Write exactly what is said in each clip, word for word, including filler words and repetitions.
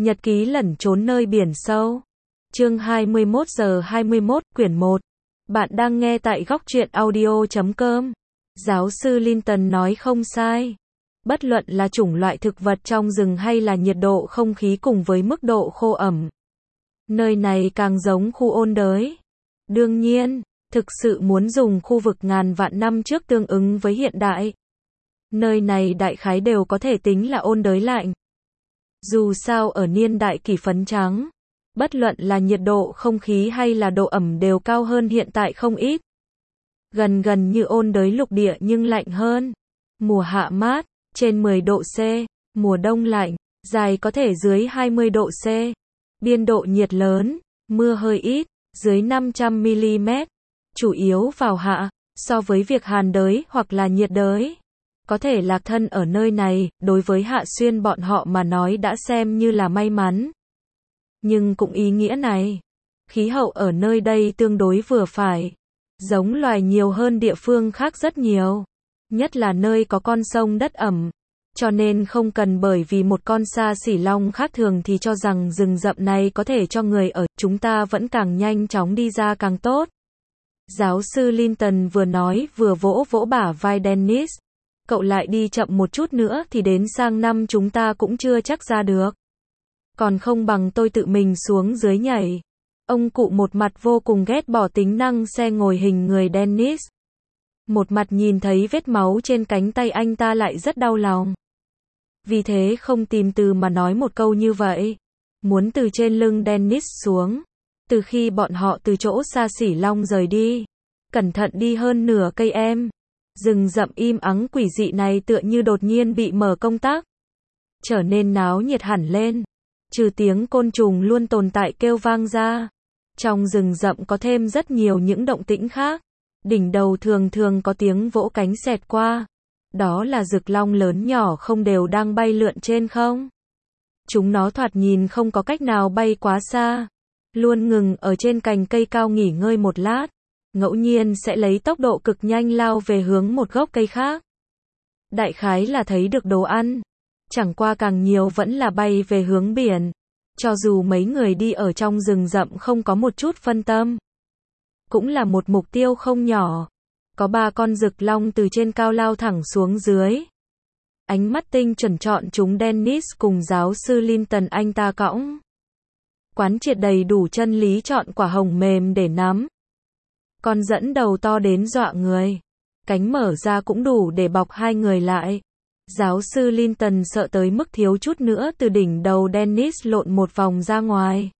Nhật ký lẩn trốn nơi biển sâu. Chương hai mươi mốt giờ hai mươi mốt, quyển một. Bạn đang nghe tại góc truyện audio chấm com. Giáo sư Linton nói không sai. Bất luận là chủng loại thực vật trong rừng hay là nhiệt độ không khí cùng với mức độ khô ẩm, nơi này càng giống khu ôn đới. Đương nhiên, thực sự muốn dùng khu vực ngàn vạn năm trước tương ứng với hiện đại, nơi này đại khái đều có thể tính là ôn đới lạnh. Dù sao ở niên đại kỷ phấn trắng, bất luận là nhiệt độ không khí hay là độ ẩm đều cao hơn hiện tại không ít. Gần gần như ôn đới lục địa nhưng lạnh hơn. Mùa hạ mát, trên mười độ C, mùa đông lạnh, dài có thể dưới hai mươi độ C. Biên độ nhiệt lớn, mưa hơi ít, dưới năm trăm mi-li-mét, chủ yếu vào hạ, so với việc hàn đới hoặc là nhiệt đới. Có thể lạc thân ở nơi này, đối với Hạ Xuyên bọn họ mà nói đã xem như là may mắn. Nhưng cũng ý nghĩa này, khí hậu ở nơi đây tương đối vừa phải, giống loài nhiều hơn địa phương khác rất nhiều, nhất là nơi có con sông đất ẩm, cho nên không cần bởi vì một con sa xỉ long khác thường thì cho rằng rừng rậm này có thể cho người ở, chúng ta vẫn càng nhanh chóng đi ra càng tốt. Giáo sư Linton vừa nói vừa vỗ vỗ bả vai Dennis. Cậu lại đi chậm một chút nữa thì đến sang năm chúng ta cũng chưa chắc ra được. Còn không bằng tôi tự mình xuống dưới nhảy. Ông cụ một mặt vô cùng ghét bỏ tính năng xe ngồi hình người Dennis. Một mặt nhìn thấy vết máu trên cánh tay anh ta lại rất đau lòng. Vì thế không tìm từ mà nói một câu như vậy. Muốn từ trên lưng Dennis xuống. Từ khi bọn họ từ chỗ sa xỉ long rời đi. Cẩn thận đi hơn nửa cây em. Rừng rậm im ắng quỷ dị này tựa như đột nhiên bị mở công tắc, trở nên náo nhiệt hẳn lên. Trừ tiếng côn trùng luôn tồn tại kêu vang ra, trong rừng rậm có thêm rất nhiều những động tĩnh khác. Đỉnh đầu thường thường có tiếng vỗ cánh xẹt qua. Đó là rực long lớn nhỏ không đều đang bay lượn trên không. Chúng nó thoạt nhìn không có cách nào bay quá xa, luôn ngừng ở trên cành cây cao nghỉ ngơi một lát. Ngẫu nhiên sẽ lấy tốc độ cực nhanh lao về hướng một gốc cây khác. Đại khái là thấy được đồ ăn. Chẳng qua càng nhiều vẫn là bay về hướng biển. Cho dù mấy người đi ở trong rừng rậm không có một chút phân tâm. Cũng là một mục tiêu không nhỏ. Có ba con rực long từ trên cao lao thẳng xuống dưới. Ánh mắt tinh chuẩn chọn chúng Dennis cùng giáo sư Linton anh ta cõng. Quán triệt đầy đủ chân lý chọn quả hồng mềm để nắm. Con dẫn đầu to đến dọa người. Cánh mở ra cũng đủ để bọc hai người lại. Giáo sư Linton sợ tới mức thiếu chút nữa từ đỉnh đầu Dennis lộn một vòng ra ngoài.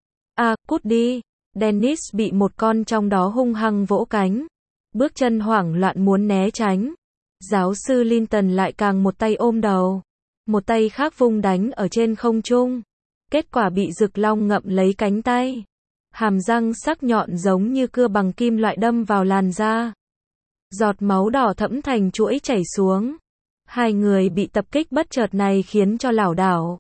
À, cút đi. Dennis bị một con trong đó hung hăng vỗ cánh. Bước chân hoảng loạn muốn né tránh. Giáo sư Linton lại càng một tay ôm đầu. Một tay khác vung đánh ở trên không trung. Kết quả bị rực long ngậm lấy cánh tay. Hàm răng sắc nhọn giống như cưa bằng kim loại đâm vào làn da. Giọt máu đỏ thẫm thành chuỗi chảy xuống. Hai người bị tập kích bất chợt này khiến cho lảo đảo.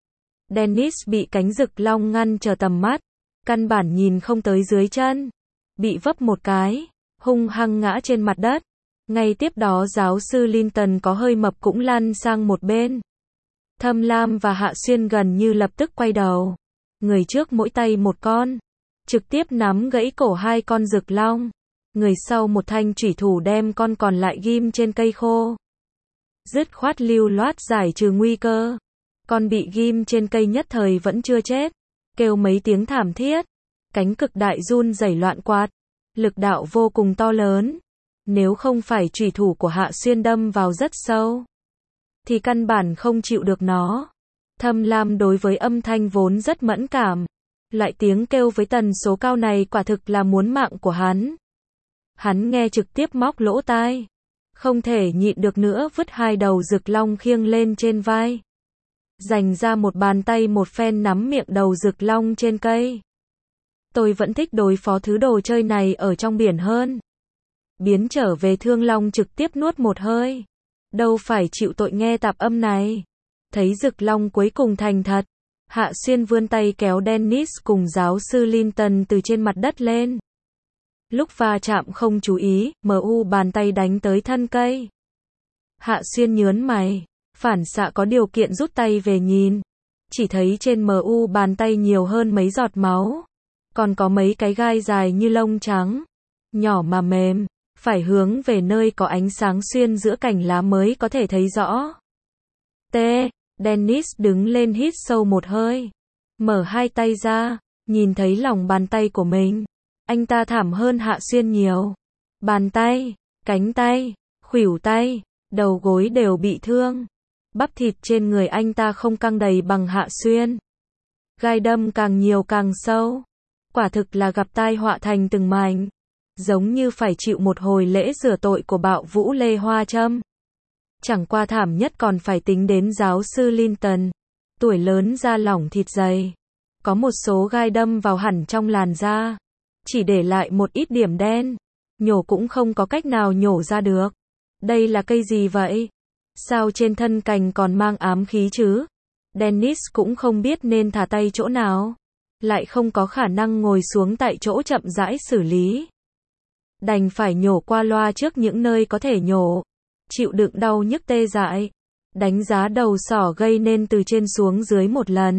Dennis bị cánh rực long ngăn trở tầm mắt. Căn bản nhìn không tới dưới chân. Bị vấp một cái. Hung hăng ngã trên mặt đất. Ngay tiếp đó giáo sư Linton có hơi mập cũng lăn sang một bên. Thâm Lam và Hạ Xuyên gần như lập tức quay đầu. Người trước mỗi tay một con. Trực tiếp nắm gãy cổ hai con rực long. Người sau một thanh chủy thủ đem con còn lại ghim trên cây khô. Dứt khoát lưu loát giải trừ nguy cơ. Con bị ghim trên cây nhất thời vẫn chưa chết. Kêu mấy tiếng thảm thiết. Cánh cực đại run rẩy loạn quạt. Lực đạo vô cùng to lớn. Nếu không phải chủy thủ của Hạ Xuyên đâm vào rất sâu, thì căn bản không chịu được nó. Thâm Lam đối với âm thanh vốn rất mẫn cảm. Loại tiếng kêu với tần số cao này quả thực là muốn mạng của hắn. Hắn nghe trực tiếp móc lỗ tai. Không thể nhịn được nữa vứt hai đầu rực long khiêng lên trên vai. Dành ra một bàn tay một phen nắm miệng đầu rực long trên cây. Tôi vẫn thích đối phó thứ đồ chơi này ở trong biển hơn. Biến trở về Thương Long trực tiếp nuốt một hơi. Đâu phải chịu tội nghe tạp âm này. Thấy rực long cuối cùng thành thật. Hạ Xuyên vươn tay kéo Dennis cùng giáo sư Linton từ trên mặt đất lên. Lúc va chạm không chú ý, mờ u bàn tay đánh tới thân cây. Hạ Xuyên nhớn mày, phản xạ có điều kiện rút tay về nhìn. chỉ thấy trên mu bàn tay nhiều hơn mấy giọt máu. Còn có mấy cái gai dài như lông trắng. Nhỏ mà mềm, phải hướng về nơi có ánh sáng xuyên giữa cành lá mới có thể thấy rõ. T. Dennis đứng lên hít sâu một hơi. Mở hai tay ra, nhìn thấy lòng bàn tay của mình. Anh ta thảm hơn Hạ Xuyên nhiều. Bàn tay, cánh tay, khuỷu tay, đầu gối đều bị thương. Bắp thịt trên người anh ta không căng đầy bằng Hạ Xuyên. Gai đâm càng nhiều càng sâu. Quả thực là gặp tai họa thành từng mảnh. Giống như phải chịu một hồi lễ rửa tội của bạo vũ Lê Hoa Trâm. Chẳng qua thảm nhất còn phải tính đến giáo sư Linton. Tuổi lớn da lỏng thịt dày. Có một số gai đâm vào hẳn trong làn da. Chỉ để lại một ít điểm đen. Nhổ cũng không có cách nào nhổ ra được. Đây là cây gì vậy? Sao trên thân cành còn mang ám khí chứ? Dennis cũng không biết nên thả tay chỗ nào. Lại không có khả năng ngồi xuống tại chỗ chậm rãi xử lý. Đành phải nhổ qua loa trước những nơi có thể nhổ. Chịu đựng đau nhức tê dại. Đánh giá đầu sỏ gây nên từ trên xuống dưới một lần.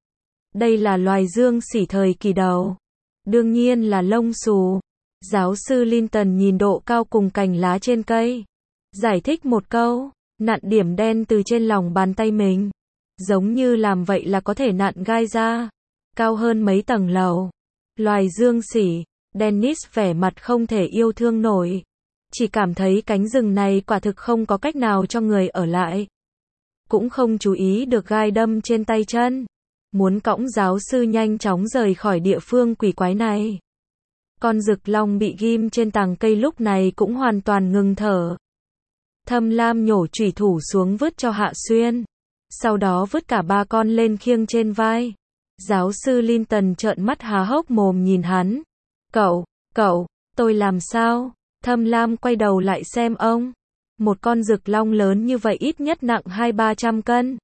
Đây là loài dương xỉ thời kỳ đầu. Đương nhiên là lông xù. Giáo sư Linton nhìn độ cao cùng cành lá trên cây. Giải thích một câu, nặn điểm đen từ trên lòng bàn tay mình. Giống như làm vậy là có thể nặn gai ra. Cao hơn mấy tầng lầu. Loài dương xỉ. Dennis vẻ mặt không thể yêu thương nổi. Chỉ cảm thấy cánh rừng này quả thực không có cách nào cho người ở lại. Cũng không chú ý được gai đâm trên tay chân. Muốn cõng giáo sư nhanh chóng rời khỏi địa phương quỷ quái này. Con rực long bị ghim trên tàng cây lúc này cũng hoàn toàn ngừng thở. Thâm Lam nhổ chủy thủ xuống vứt cho Hạ Xuyên. Sau đó vứt cả ba con lên khiêng trên vai. Giáo sư Linton trợn mắt há hốc mồm nhìn hắn. Cậu, cậu, tôi làm sao? Thâm Lam quay đầu lại xem ông. Một con rực long lớn như vậy ít nhất nặng hai ba trăm cân.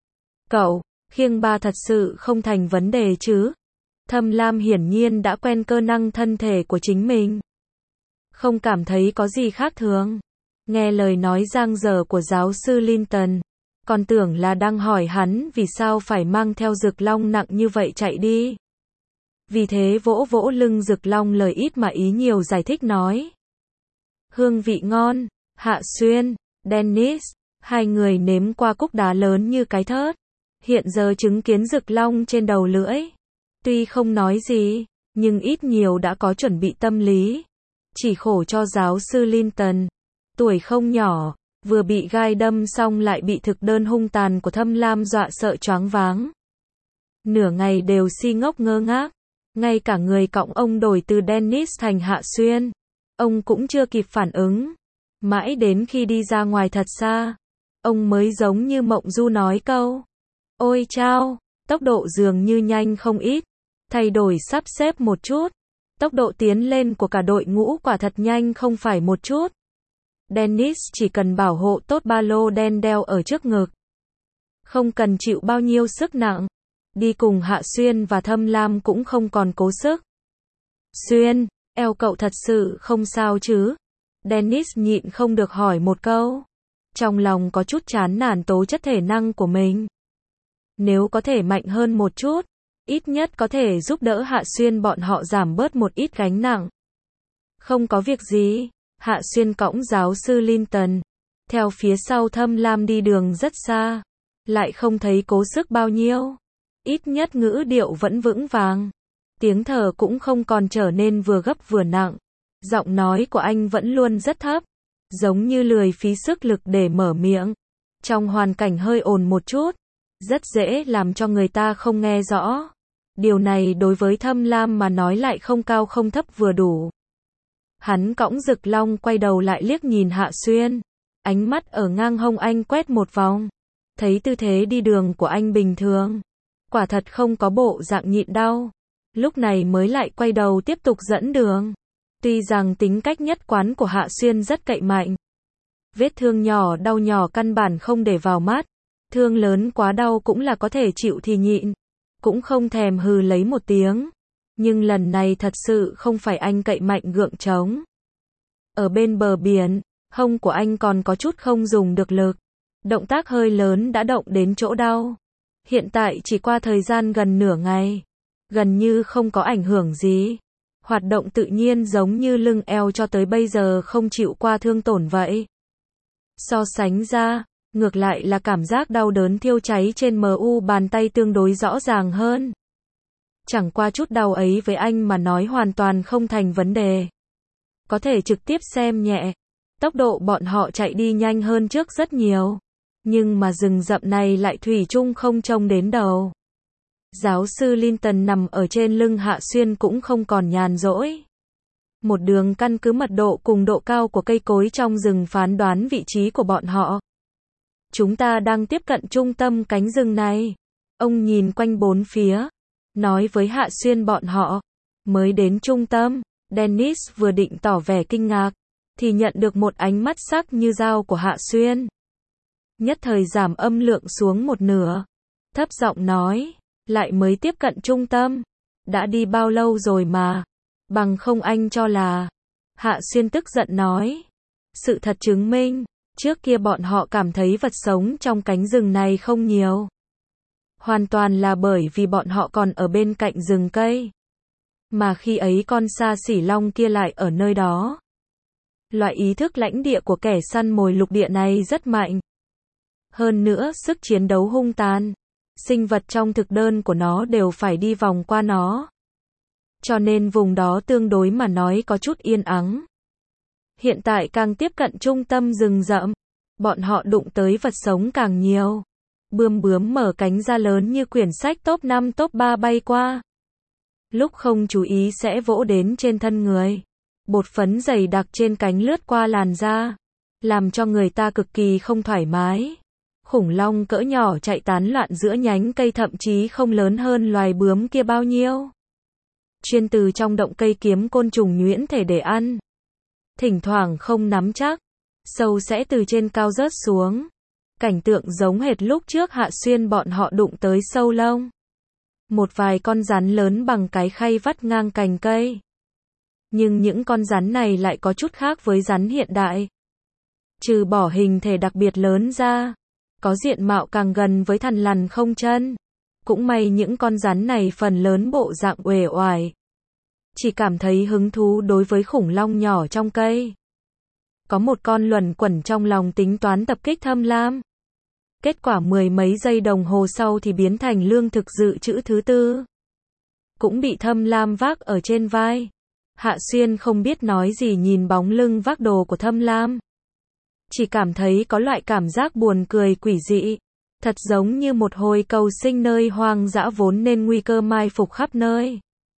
Cậu, khiêng ba thật sự không thành vấn đề chứ? Thâm Lam hiển nhiên đã quen cơ năng thân thể của chính mình. Không cảm thấy có gì khác thường. Nghe lời nói giang dở của giáo sư Linton. Còn tưởng là đang hỏi hắn vì sao phải mang theo rực long nặng như vậy chạy đi. Vì thế vỗ vỗ lưng rực long lời ít mà ý nhiều giải thích nói. Hương vị ngon, Hạ Xuyên, Dennis, hai người nếm qua cúc đá lớn như cái thớt. Hiện giờ chứng kiến rực long trên đầu lưỡi. Tuy không nói gì, nhưng ít nhiều đã có chuẩn bị tâm lý. Chỉ khổ cho giáo sư Linton. Tuổi không nhỏ, vừa bị gai đâm xong lại bị thực đơn hung tàn của Thâm Lam dọa sợ choáng váng. Nửa ngày đều si ngốc ngơ ngác. Ngay cả người cõng ông đổi từ Dennis thành Hạ Xuyên. Ông cũng chưa kịp phản ứng. Mãi đến khi đi ra ngoài thật xa. Ông mới giống như mộng du nói câu. Ôi chao, tốc độ dường như nhanh không ít. Thay đổi sắp xếp một chút. Tốc độ tiến lên của cả đội ngũ quả thật nhanh không phải một chút. Dennis chỉ cần bảo hộ tốt ba lô đen đeo ở trước ngực. Không cần chịu bao nhiêu sức nặng. Đi cùng Hạ Xuyên và Thâm Lam cũng không còn cố sức. Xuyên, eo cậu thật sự không sao chứ? Dennis nhịn không được hỏi một câu. Trong lòng có chút chán nản tố chất thể năng của mình. Nếu có thể mạnh hơn một chút, ít nhất có thể giúp đỡ Hạ Xuyên bọn họ giảm bớt một ít gánh nặng. Không có việc gì, Hạ Xuyên cõng giáo sư Linton. Theo phía sau Thâm Lam đi đường rất xa. Lại không thấy cố sức bao nhiêu. Ít nhất ngữ điệu vẫn vững vàng. Tiếng thở cũng không còn trở nên vừa gấp vừa nặng. Giọng nói của anh vẫn luôn rất thấp. Giống như lười phí sức lực để mở miệng. Trong hoàn cảnh hơi ồn một chút. Rất dễ làm cho người ta không nghe rõ. Điều này đối với Thâm Lam mà nói lại không cao không thấp vừa đủ. Hắn cõng rực long quay đầu lại liếc nhìn Hạ Xuyên. Ánh mắt ở ngang hông anh quét một vòng. Thấy tư thế đi đường của anh bình thường. Quả thật không có bộ dạng nhịn đau. Lúc này mới lại quay đầu tiếp tục dẫn đường. Tuy rằng tính cách nhất quán của Hạ Xuyên rất cậy mạnh. Vết thương nhỏ đau nhỏ căn bản không để vào mắt. Thương lớn quá đau cũng là có thể chịu thì nhịn. Cũng không thèm hừ lấy một tiếng. Nhưng lần này thật sự không phải anh cậy mạnh gượng trống. Ở bên bờ biển, hông của anh còn có chút không dùng được lực. Động tác hơi lớn đã động đến chỗ đau. Hiện tại chỉ qua thời gian gần nửa ngày, gần như không có ảnh hưởng gì. Hoạt động tự nhiên giống như lưng eo cho tới bây giờ không chịu qua thương tổn vậy. So sánh ra, ngược lại là cảm giác đau đớn thiêu cháy trên em u bàn tay tương đối rõ ràng hơn. Chẳng qua chút đau ấy với anh mà nói hoàn toàn không thành vấn đề. Có thể trực tiếp xem nhẹ. Tốc độ bọn họ chạy đi nhanh hơn trước rất nhiều. Nhưng mà rừng rậm này lại thủy chung không trông đến đầu. Giáo sư Linton nằm ở trên lưng Hạ Xuyên cũng không còn nhàn rỗi. Một đường căn cứ mật độ cùng độ cao của cây cối trong rừng phán đoán vị trí của bọn họ. Chúng ta đang tiếp cận trung tâm cánh rừng này. Ông nhìn quanh bốn phía, nói với Hạ Xuyên bọn họ. Mới đến trung tâm, Dennis vừa định tỏ vẻ kinh ngạc, thì nhận được một ánh mắt sắc như dao của Hạ Xuyên. Nhất thời giảm âm lượng xuống một nửa. Thấp giọng nói, lại mới tiếp cận trung tâm. Đã đi bao lâu rồi mà. Bằng không anh cho là. Hạ Xuyên tức giận nói. Sự thật chứng minh, trước kia bọn họ cảm thấy vật sống trong cánh rừng này không nhiều. Hoàn toàn là bởi vì bọn họ còn ở bên cạnh rừng cây. Mà khi ấy con sa xỉ long kia lại ở nơi đó. Loại ý thức lãnh địa của kẻ săn mồi lục địa này rất mạnh. Hơn nữa sức chiến đấu hung tàn. Sinh vật trong thực đơn của nó đều phải đi vòng qua nó. Cho nên vùng đó tương đối mà nói có chút yên ắng. Hiện tại càng tiếp cận trung tâm rừng rậm, bọn họ đụng tới vật sống càng nhiều. Bươm bướm mở cánh ra lớn như quyển sách top năm top ba bay qua. Lúc không chú ý sẽ vỗ đến trên thân người. Bột phấn dày đặc trên cánh lướt qua làn da, làm cho người ta cực kỳ không thoải mái. Khủng long cỡ nhỏ chạy tán loạn giữa nhánh cây thậm chí không lớn hơn loài bướm kia bao nhiêu. Chuyên từ trong động cây kiếm côn trùng nhuyễn thể để ăn. Thỉnh thoảng không nắm chắc, sâu sẽ từ trên cao rớt xuống. Cảnh tượng giống hệt lúc trước Hạ Xuyên bọn họ đụng tới sâu lông. Một vài con rắn lớn bằng cái khay vắt ngang cành cây. Nhưng những con rắn này lại có chút khác với rắn hiện đại. Trừ bỏ hình thể đặc biệt lớn ra, có diện mạo càng gần với thằn lằn không chân. Cũng may những con rắn này phần lớn bộ dạng uể oải. Chỉ cảm thấy hứng thú đối với khủng long nhỏ trong cây. Có một con luẩn quẩn trong lòng tính toán tập kích Thâm Lam. Kết quả mười mấy giây đồng hồ sau thì biến thành lương thực dự trữ thứ tư. Cũng bị Thâm Lam vác ở trên vai. Hạ Xuyên không biết nói gì nhìn bóng lưng vác đồ của Thâm Lam. Chỉ cảm thấy có loại cảm giác buồn cười quỷ dị. Thật giống như một hồi cầu sinh nơi hoang dã vốn nên nguy cơ mai phục khắp nơi.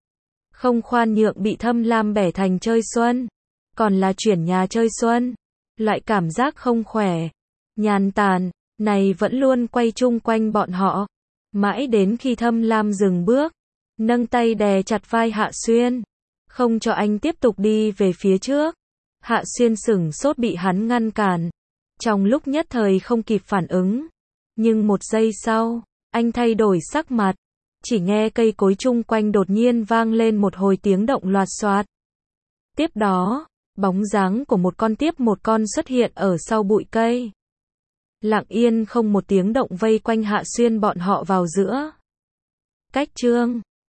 Không khoan nhượng bị Thâm Lam bẻ thành chơi xuân. Còn là chuyển nhà chơi xuân. Loại cảm giác không khỏe, nhàn tản, này vẫn luôn quay chung quanh bọn họ. Mãi đến khi Thâm Lam dừng bước, nâng tay đè chặt vai Hạ Xuyên. Không cho anh tiếp tục đi về phía trước. Hạ Xuyên sửng sốt bị hắn ngăn cản. Trong lúc nhất thời không kịp phản ứng. Nhưng một giây sau, anh thay đổi sắc mặt. Chỉ nghe cây cối chung quanh đột nhiên vang lên một hồi tiếng động loạt xoạt. Tiếp đó, bóng dáng của một con tiếp một con xuất hiện ở sau bụi cây. Lặng yên không một tiếng động vây quanh Hạ Xuyên bọn họ vào giữa. Cách chương